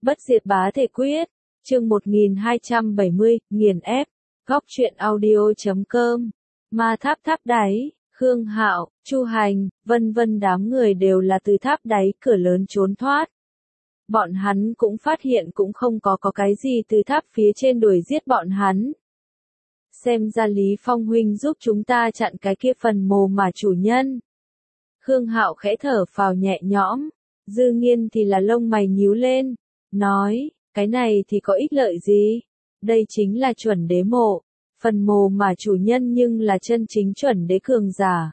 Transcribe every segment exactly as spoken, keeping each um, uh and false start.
Bất diệt bá thể quyết, chương một nghìn hai trăm bảy mươi, nghiền ép, góc truyện audio chấm com, ma tháp tháp đáy, Khương Hạo, Chu Hành, vân vân đám người đều là từ tháp đáy cửa lớn trốn thoát. Bọn hắn cũng phát hiện cũng không có có cái gì từ tháp phía trên đuổi giết bọn hắn. Xem ra Lý Phong huynh giúp chúng ta chặn cái kia phần mồ mà chủ nhân. Khương Hạo khẽ thở phào nhẹ nhõm, Dư Nghiên thì là lông mày nhíu lên, nói, cái này thì có ích lợi gì? Đây chính là chuẩn đế mộ, phần mồ mà chủ nhân nhưng là chân chính chuẩn đế cường giả.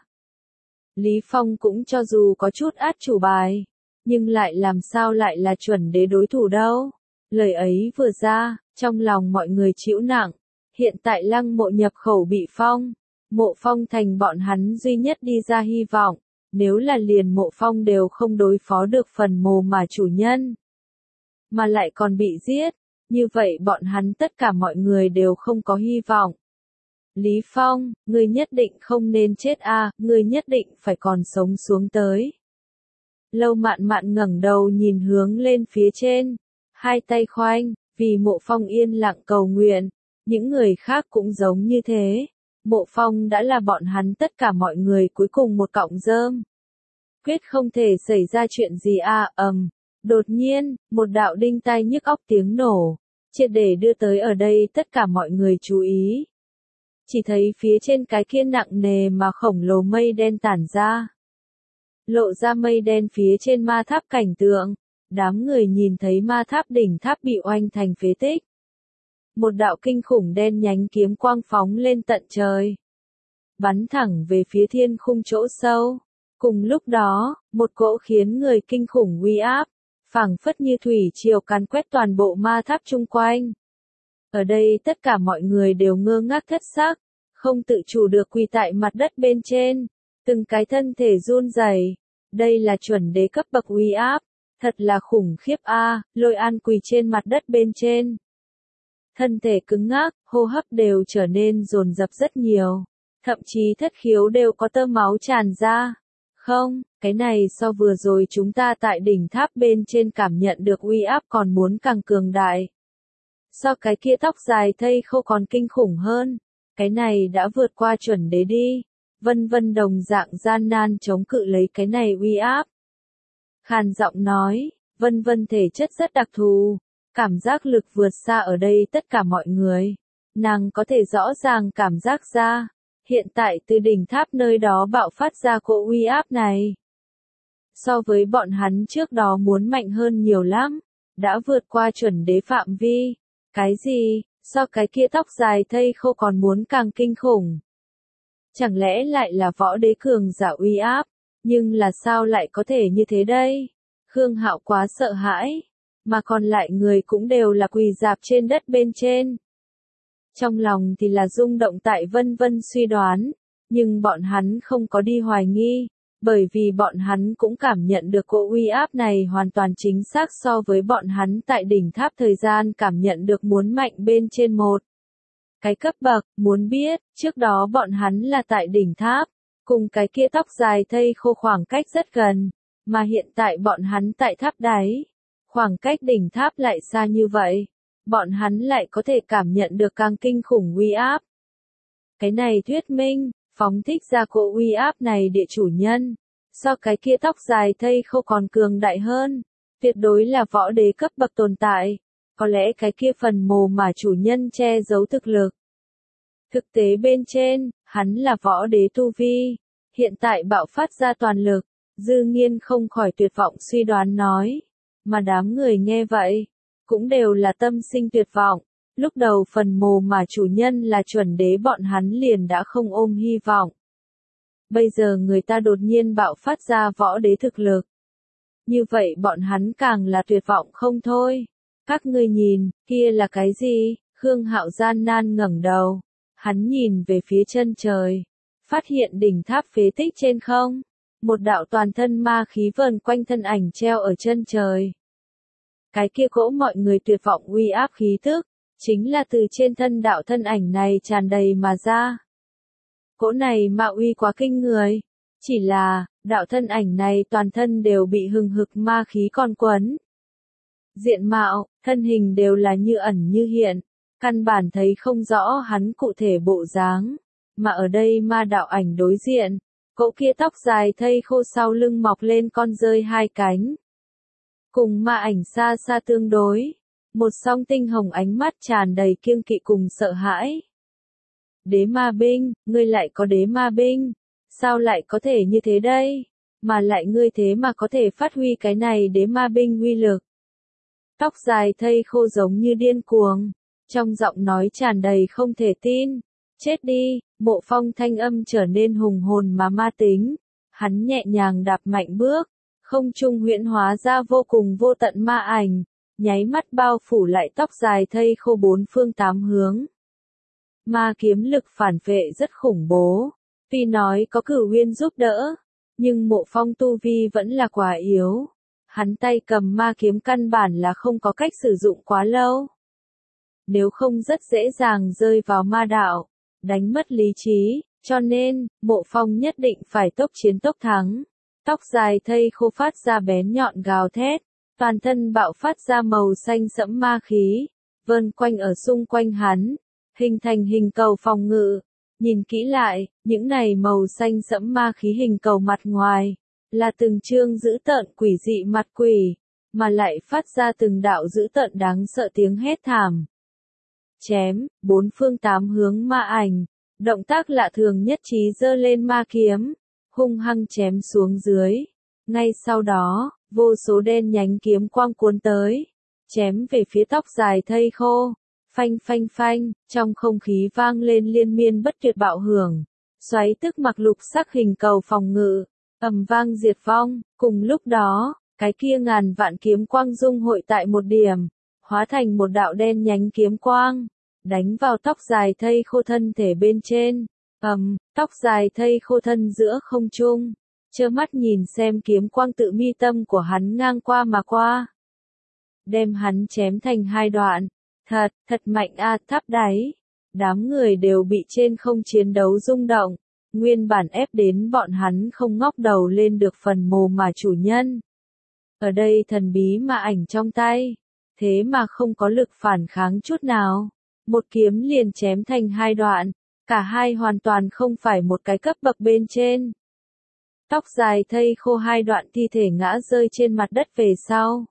Lý Phong cũng cho dù có chút át chủ bài, nhưng lại làm sao lại là chuẩn đế đối thủ đâu. Lời ấy vừa ra, trong lòng mọi người chịu nặng, hiện tại lăng mộ nhập khẩu bị phong, mộ phong thành bọn hắn duy nhất đi ra hy vọng, nếu là liền mộ phong đều không đối phó được phần mồ mà chủ nhân, mà lại còn bị giết, như vậy bọn hắn tất cả mọi người đều không có hy vọng. Lý Phong, ngươi nhất định không nên chết a, à, ngươi nhất định phải còn sống xuống tới. Lâu Mạn Mạn ngẩng đầu nhìn hướng lên phía trên, hai tay khoanh, vì mộ phong yên lặng cầu nguyện, những người khác cũng giống như thế. Mộ phong đã là bọn hắn tất cả mọi người cuối cùng một cọng rơm. Quyết không thể xảy ra chuyện gì a, à, ầm. Um. Đột nhiên, một đạo đinh tai nhức óc tiếng nổ, triệt để đưa tới ở đây tất cả mọi người chú ý. Chỉ thấy phía trên cái kia nặng nề mà khổng lồ mây đen tản ra. Lộ ra mây đen phía trên ma tháp cảnh tượng, đám người nhìn thấy ma tháp đỉnh tháp bị oanh thành phế tích. Một đạo kinh khủng đen nhánh kiếm quang phóng lên tận trời, bắn thẳng về phía thiên khung chỗ sâu. Cùng lúc đó, một cỗ khiến người kinh khủng uy áp, phảng phất như thủy triều càn quét toàn bộ ma tháp chung quanh. Ở đây tất cả mọi người đều ngơ ngác thất sắc, không tự chủ được quỳ tại mặt đất bên trên, từng cái thân thể run rẩy. Đây là chuẩn đế cấp bậc uy áp, thật là khủng khiếp a, à, Lôi An quỳ trên mặt đất bên trên. Thân thể cứng ngắc, hô hấp đều trở nên dồn dập rất nhiều, thậm chí thất khiếu đều có tơ máu tràn ra. Không, cái này so vừa rồi chúng ta tại đỉnh tháp bên trên cảm nhận được uy áp còn muốn càng cường đại. So cái kia tóc dài thây khô còn kinh khủng hơn, cái này đã vượt qua chuẩn đế đi. Vân vân đồng dạng gian nan chống cự lấy cái này uy áp. Khàn giọng nói, vân vân thể chất rất đặc thù, cảm giác lực vượt xa ở đây tất cả mọi người. Nàng có thể rõ ràng cảm giác ra, hiện tại từ đỉnh tháp nơi đó bạo phát ra cỗ uy áp này. So với bọn hắn trước đó muốn mạnh hơn nhiều lắm, đã vượt qua chuẩn đế phạm vi. Cái gì, so cái kia tóc dài thây khô còn muốn càng kinh khủng. Chẳng lẽ lại là võ đế cường giả uy áp, nhưng là sao lại có thể như thế đây? Khương Hạo quá sợ hãi, mà còn lại người cũng đều là quỳ rạp trên đất bên trên. Trong lòng thì là rung động tại vân vân suy đoán, nhưng bọn hắn không có đi hoài nghi, bởi vì bọn hắn cũng cảm nhận được cỗ uy áp này hoàn toàn chính xác so với bọn hắn tại đỉnh tháp thời gian cảm nhận được muốn mạnh bên trên một. Cái cấp bậc, muốn biết, trước đó bọn hắn là tại đỉnh tháp, cùng cái kia tóc dài thây khô khoảng cách rất gần, mà hiện tại bọn hắn tại tháp đáy, khoảng cách đỉnh tháp lại xa như vậy, bọn hắn lại có thể cảm nhận được càng kinh khủng uy áp. Cái này thuyết minh, phóng thích ra cỗ uy áp này địa chủ nhân, so cái kia tóc dài thây khô còn cường đại hơn, tuyệt đối là võ đế cấp bậc tồn tại. Có lẽ cái kia phần mồ mà chủ nhân che giấu thực lực. Thực tế bên trên, hắn là võ đế tu vi, hiện tại bạo phát ra toàn lực, Dư Nghiên không khỏi tuyệt vọng suy đoán nói, mà đám người nghe vậy, cũng đều là tâm sinh tuyệt vọng, lúc đầu phần mồ mà chủ nhân là chuẩn đế bọn hắn liền đã không ôm hy vọng. Bây giờ người ta đột nhiên bạo phát ra võ đế thực lực. Như vậy bọn hắn càng là tuyệt vọng không thôi. Các ngươi nhìn, kia là cái gì? Khương Hạo gian nan ngẩng đầu, hắn nhìn về phía chân trời, phát hiện đỉnh tháp phế tích trên không, một đạo toàn thân ma khí vờn quanh thân ảnh treo ở chân trời. Cái kia cỗ mọi người tuyệt vọng uy áp khí tức, chính là từ trên thân đạo thân ảnh này tràn đầy mà ra. Cỗ này ma uy quá kinh người, chỉ là, đạo thân ảnh này toàn thân đều bị hừng hực ma khí con quấn. diện mạo, thân hình đều là như ẩn như hiện, căn bản thấy không rõ hắn cụ thể bộ dáng, mà ở đây ma đạo ảnh đối diện, cỗ kia tóc dài thây khô sau lưng mọc lên con rơi hai cánh. Cùng ma ảnh xa xa tương đối, một song tinh hồng ánh mắt tràn đầy kiêng kỵ cùng sợ hãi. Đế ma binh, ngươi lại có đế ma binh, sao lại có thể như thế đây, mà lại ngươi thế mà có thể phát huy cái này đế ma binh uy lực. Tóc dài thây khô giống như điên cuồng, trong giọng nói tràn đầy không thể tin. Chết đi, Mộ Phong thanh âm trở nên hùng hồn mà ma tính, hắn nhẹ nhàng đạp mạnh bước, không trung huyễn hóa ra vô cùng vô tận ma ảnh, nháy mắt bao phủ lại tóc dài thây khô bốn phương tám hướng. Ma kiếm lực phản vệ rất khủng bố, tuy nói có Cửu Uyên giúp đỡ, nhưng Mộ Phong tu vi vẫn là quá yếu. Hắn tay cầm ma kiếm căn bản là không có cách sử dụng quá lâu. Nếu không rất dễ dàng rơi vào ma đạo, đánh mất lý trí, cho nên, Mộ Phong nhất định phải tốc chiến tốc thắng. Tóc dài thây khô phát ra bén nhọn gào thét, toàn thân bạo phát ra màu xanh sẫm ma khí, vờn quanh ở xung quanh hắn, hình thành hình cầu phòng ngự. Nhìn kỹ lại, những này màu xanh sẫm ma khí hình cầu mặt ngoài, là từng chương dữ tợn quỷ dị mặt quỷ, mà lại phát ra từng đạo dữ tợn đáng sợ tiếng hét thảm. Chém, bốn phương tám hướng ma ảnh, động tác lạ thường nhất trí giơ lên ma kiếm, hung hăng chém xuống dưới. Ngay sau đó, vô số đen nhánh kiếm quang cuốn tới, chém về phía tóc dài thây khô. Phanh phanh phanh, trong không khí vang lên liên miên bất tuyệt bạo hưởng, xoáy tức mặc lục sắc hình cầu phòng ngự, ầm vang diệt vong. Cùng lúc đó, cái kia ngàn vạn kiếm quang dung hội tại một điểm, hóa thành một đạo đen nhánh kiếm quang, đánh vào tóc dài thây khô thân thể bên trên. Ầm, tóc dài thây khô thân giữa không trung, trơ mắt nhìn xem kiếm quang tự mi tâm của hắn ngang qua mà qua, đem hắn chém thành hai đoạn. Thật, thật mạnh a, tháp đáy. Đám người đều bị trên không chiến đấu rung động, nguyên bản ép đến bọn hắn không ngóc đầu lên được phần mồ mà chủ nhân. Ở đây thần bí ma ảnh trong tay, thế mà không có lực phản kháng chút nào. Một kiếm liền chém thành hai đoạn, cả hai hoàn toàn không phải một cái cấp bậc bên trên. Tóc dài thây khô hai đoạn thi thể ngã rơi trên mặt đất về sau.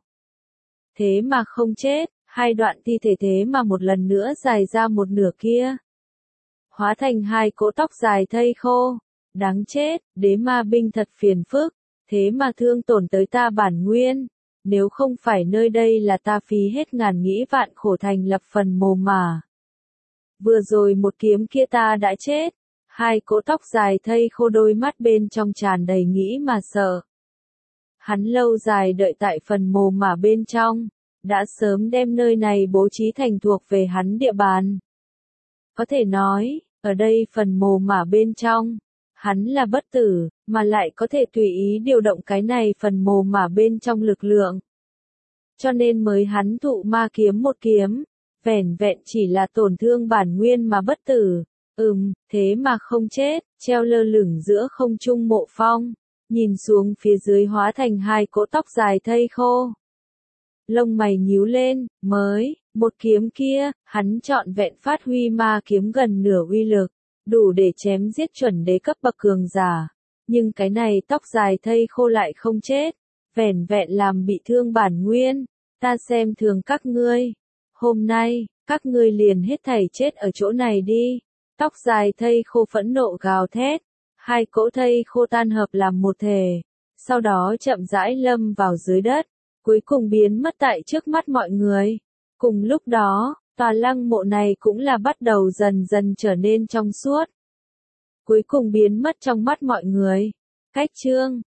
Thế mà không chết. Hai đoạn thi thể thế mà một lần nữa dài ra một nửa kia, hóa thành hai cỗ tóc dài thây khô. Đáng chết, đế ma binh thật phiền phức, thế mà thương tổn tới ta bản nguyên. Nếu không phải nơi đây là ta phí hết ngàn nghĩ vạn khổ thành lập phần mồ mà. Vừa rồi một kiếm kia ta đã chết. Hai cỗ tóc dài thây khô đôi mắt bên trong tràn đầy nghĩ mà sợ. Hắn lâu dài đợi tại phần mồ mà bên trong, đã sớm đem nơi này bố trí thành thuộc về hắn địa bàn. Có thể nói, ở đây phần mồ mả bên trong, hắn là bất tử, mà lại có thể tùy ý điều động cái này phần mồ mả bên trong lực lượng. Cho nên mới hắn thụ ma kiếm một kiếm, vẻn vẹn chỉ là tổn thương bản nguyên mà bất tử. Ừm, thế mà không chết, treo lơ lửng giữa không trung Mộ Phong, nhìn xuống phía dưới hóa thành hai cỗ tóc dài thây khô. Lông mày nhíu lên, mới, một kiếm kia, hắn trọn vẹn phát huy ma kiếm gần nửa uy lực, đủ để chém giết chuẩn đế cấp bậc cường giả. Nhưng cái này tóc dài thây khô lại không chết, vẻn vẹn làm bị thương bản nguyên. Ta xem thường các ngươi. Hôm nay, các ngươi liền hết thảy chết ở chỗ này đi. Tóc dài thây khô phẫn nộ gào thét, hai cỗ thây khô tan hợp làm một thể, sau đó chậm rãi lâm vào dưới đất, cuối cùng biến mất tại trước mắt mọi người. Cùng lúc đó, tòa lăng mộ này cũng là bắt đầu dần dần trở nên trong suốt, cuối cùng biến mất trong mắt mọi người. Cách chương